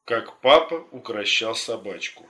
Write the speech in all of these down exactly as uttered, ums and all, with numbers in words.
Как папа укрощал собачку.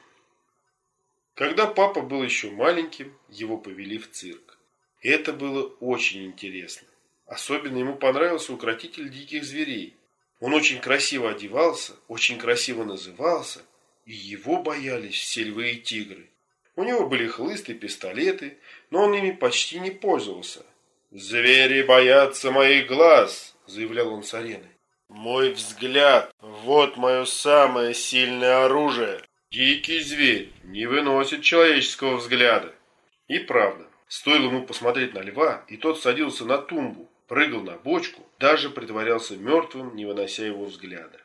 Когда папа был еще маленьким, его повели в цирк. Это было очень интересно. Особенно ему понравился укротитель диких зверей. Он очень красиво одевался, очень красиво назывался, и его боялись все львы и тигры. У него были хлысты и пистолеты, но он ими почти не пользовался. «Звери боятся моих глаз», — заявлял он с арены. «Мой взгляд, вот мое самое сильное оружие. Дикий зверь не выносит человеческого взгляда». И правда, стоило ему посмотреть на льва, и тот садился на тумбу, прыгал на бочку, даже притворялся мертвым, не вынося его взгляда.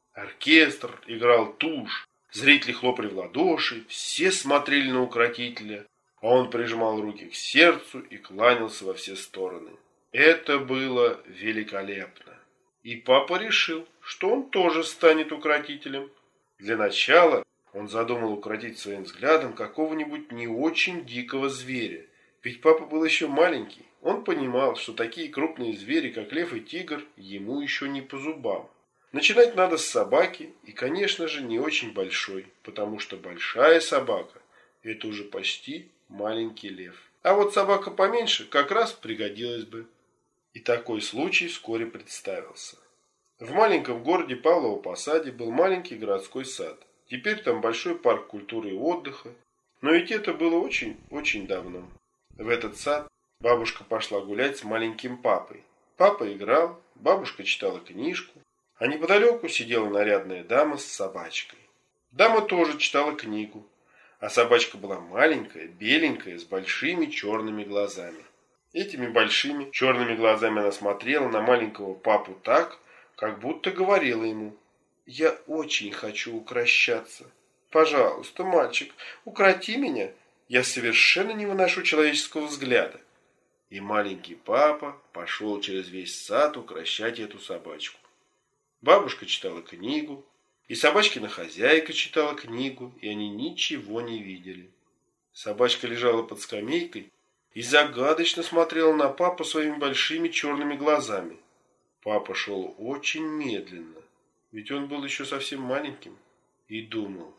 Оркестр играл тушь, зрители хлопали в ладоши, все смотрели на укротителя, а он прижимал руки к сердцу и кланялся во все стороны. Это было великолепно. И папа решил, что он тоже станет укротителем. Для начала он задумал укротить своим взглядом какого-нибудь не очень дикого зверя. Ведь папа был еще маленький. Он понимал, что такие крупные звери, как лев и тигр, ему еще не по зубам. Начинать надо с собаки, и, конечно же, не очень большой, потому что большая собака – это уже почти маленький лев. А вот собака поменьше как раз пригодилась бы. И такой случай вскоре представился. В маленьком городе Павлово-Посаде был маленький городской сад. Теперь там большой парк культуры и отдыха. Но ведь это было очень-очень давно. В этот сад бабушка пошла гулять с маленьким папой. Папа играл, бабушка читала книжку, а неподалеку сидела нарядная дама с собачкой. Дама тоже читала книгу, а собачка была маленькая, беленькая, с большими черными глазами. Этими большими черными глазами она смотрела на маленького папу так, как будто говорила ему: «Я очень хочу укрощаться. Пожалуйста, мальчик, укроти меня. Я совершенно не выношу человеческого взгляда». И маленький папа пошел через весь сад укрощать эту собачку. Бабушка читала книгу, и собачкина хозяйка читала книгу, и они ничего не видели. Собачка лежала под скамейкой и загадочно смотрела на папу своими большими черными глазами. Папа шел очень медленно, ведь он был еще совсем маленьким, и думал: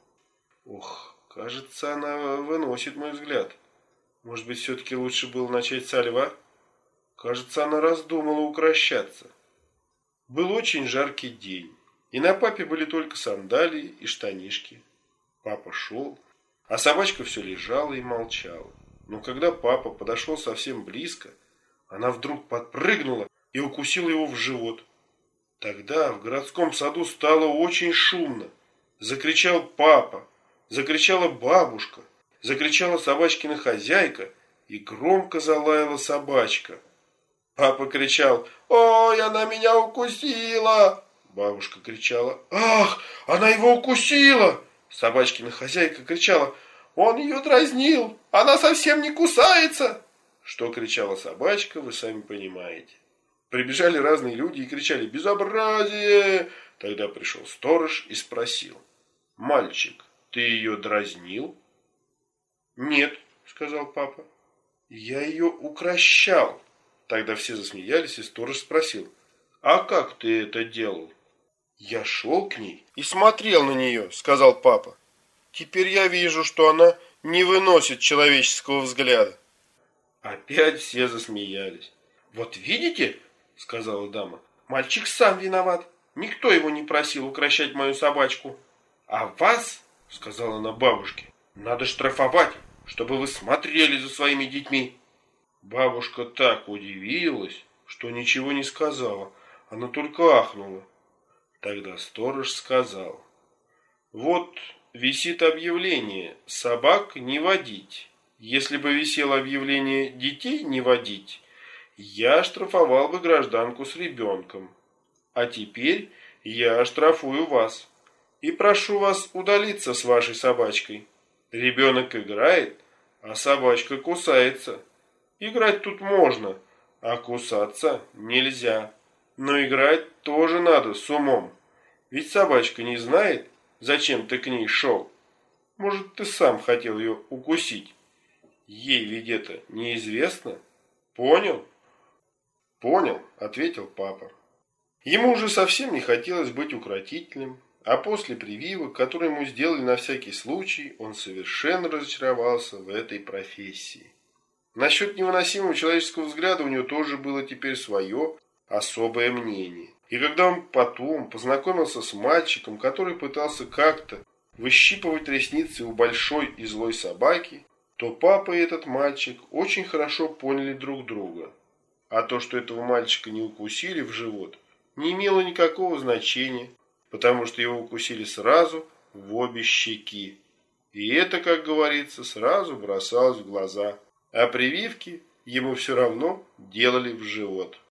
«Ох, кажется, она выносит мой взгляд. Может быть, все-таки лучше было начать со льва? Кажется, она раздумала укрощаться». Был очень жаркий день, и на папе были только сандалии и штанишки. Папа шел, а собачка все лежала и молчала. Но когда папа подошел совсем близко, она вдруг подпрыгнула и укусила его в живот. Тогда в городском саду стало очень шумно. Закричал папа, закричала бабушка, закричала собачкина хозяйка, и громко залаяла собачка. Папа кричал: «Ой, она меня укусила!» Бабушка кричала: «Ах, она его укусила!» Собачкина хозяйка кричала: «Он ее дразнил! Она совсем не кусается!» Что кричала собачка, вы сами понимаете. Прибежали разные люди и кричали: «Безобразие!» Тогда пришел сторож и спросил: «Мальчик, ты ее дразнил?» «Нет», — сказал папа, — «я ее укрощал». Тогда все засмеялись, и сторож спросил: «А как ты это делал?» «Я шел к ней и смотрел на нее», — сказал папа. «Теперь я вижу, что она не выносит человеческого взгляда». Опять все засмеялись. «Вот видите», — сказала дама, — «мальчик сам виноват. Никто его не просил укрощать мою собачку. А вас, — сказала она бабушке, — надо штрафовать, чтобы вы смотрели за своими детьми». Бабушка так удивилась, что ничего не сказала, она только ахнула. Тогда сторож сказал: «Вот висит объявление: собак не водить. Если бы висело объявление: детей не водить, я штрафовал бы гражданку с ребенком. А теперь я штрафую вас и прошу вас удалиться с вашей собачкой. Ребенок играет, а собачка кусается. Играть тут можно, а кусаться нельзя. Но играть тоже надо с умом. Ведь собачка не знает, зачем ты к ней шел. Может, ты сам хотел ее укусить. Ей ведь это неизвестно. Понял?» «Понял», — ответил папа. Ему уже совсем не хотелось быть укротителем, А после прививок, которые ему сделали на всякий случай, он совершенно разочаровался в этой профессии. Насчет невыносимого человеческого взгляда у него тоже было теперь свое особое мнение. И когда он потом познакомился с мальчиком, который пытался как-то выщипывать ресницы у большой и злой собаки, то папа и этот мальчик очень хорошо поняли друг друга. А то, что этого мальчика не укусили в живот, не имело никакого значения, потому что его укусили сразу в обе щеки. И это, как говорится, сразу бросалось в глаза. А прививки ему все равно делали в живот.